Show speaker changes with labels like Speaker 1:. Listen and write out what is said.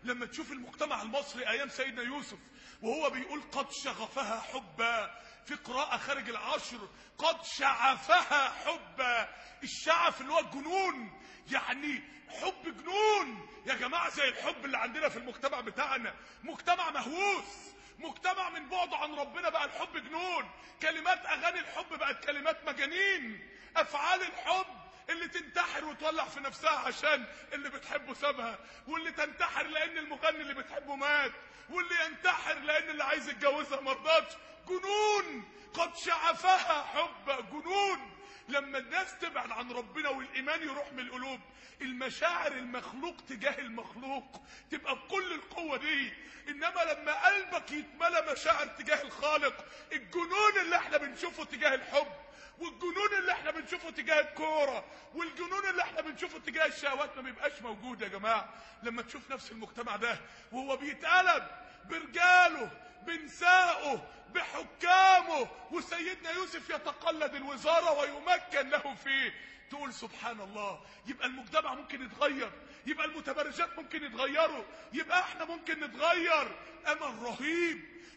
Speaker 1: لما تشوف المجتمع المصري ايام سيدنا يوسف وهو بيقول قد شغفها حبا، في قراءة خارج العشر قد شعفها حبا. الشعف اللي هو الجنون، يعني حب جنون يا جماعة، زي الحب اللي عندنا في المجتمع بتاعنا. مجتمع مهووس، مجتمع من بعده عن ربنا بقى الحب جنون. كلمات اغاني الحب بقت كلمات مجانين. افعال الحب اللي تنتحر وتولع في نفسها عشان اللي بتحبه سابها، واللي تنتحر لان المغني اللي بتحبه مات، واللي ينتحر لان اللي عايز يتجوزها مرضاش. جنون، قد شعفها حب، جنون. لما الناس تبعد عن ربنا والايمان يروح من القلوب، المشاعر المخلوق تجاه المخلوق تبقى بكل القوه دي. انما لما قلبك يتملى مشاعر تجاه الخالق، الجنون اللي احنا بنشوفه تجاه الحب، والجنون اللي احنا بنشوفه تجاه الكوره، والجنون اللي احنا بنشوفه تجاه الشهوات ما بيبقاش موجود يا جماعه. لما تشوف نفس المجتمع ده وهو بيتقلب برجاله، بنسائه، بحكامه، وسيدنا يوسف يتقلد الوزاره ويمكن له فيه، تقول سبحان الله. يبقى المجتمع ممكن يتغير، يبقى المتبرجات ممكن يتغيروا، يبقى احنا ممكن نتغير. امل رهيب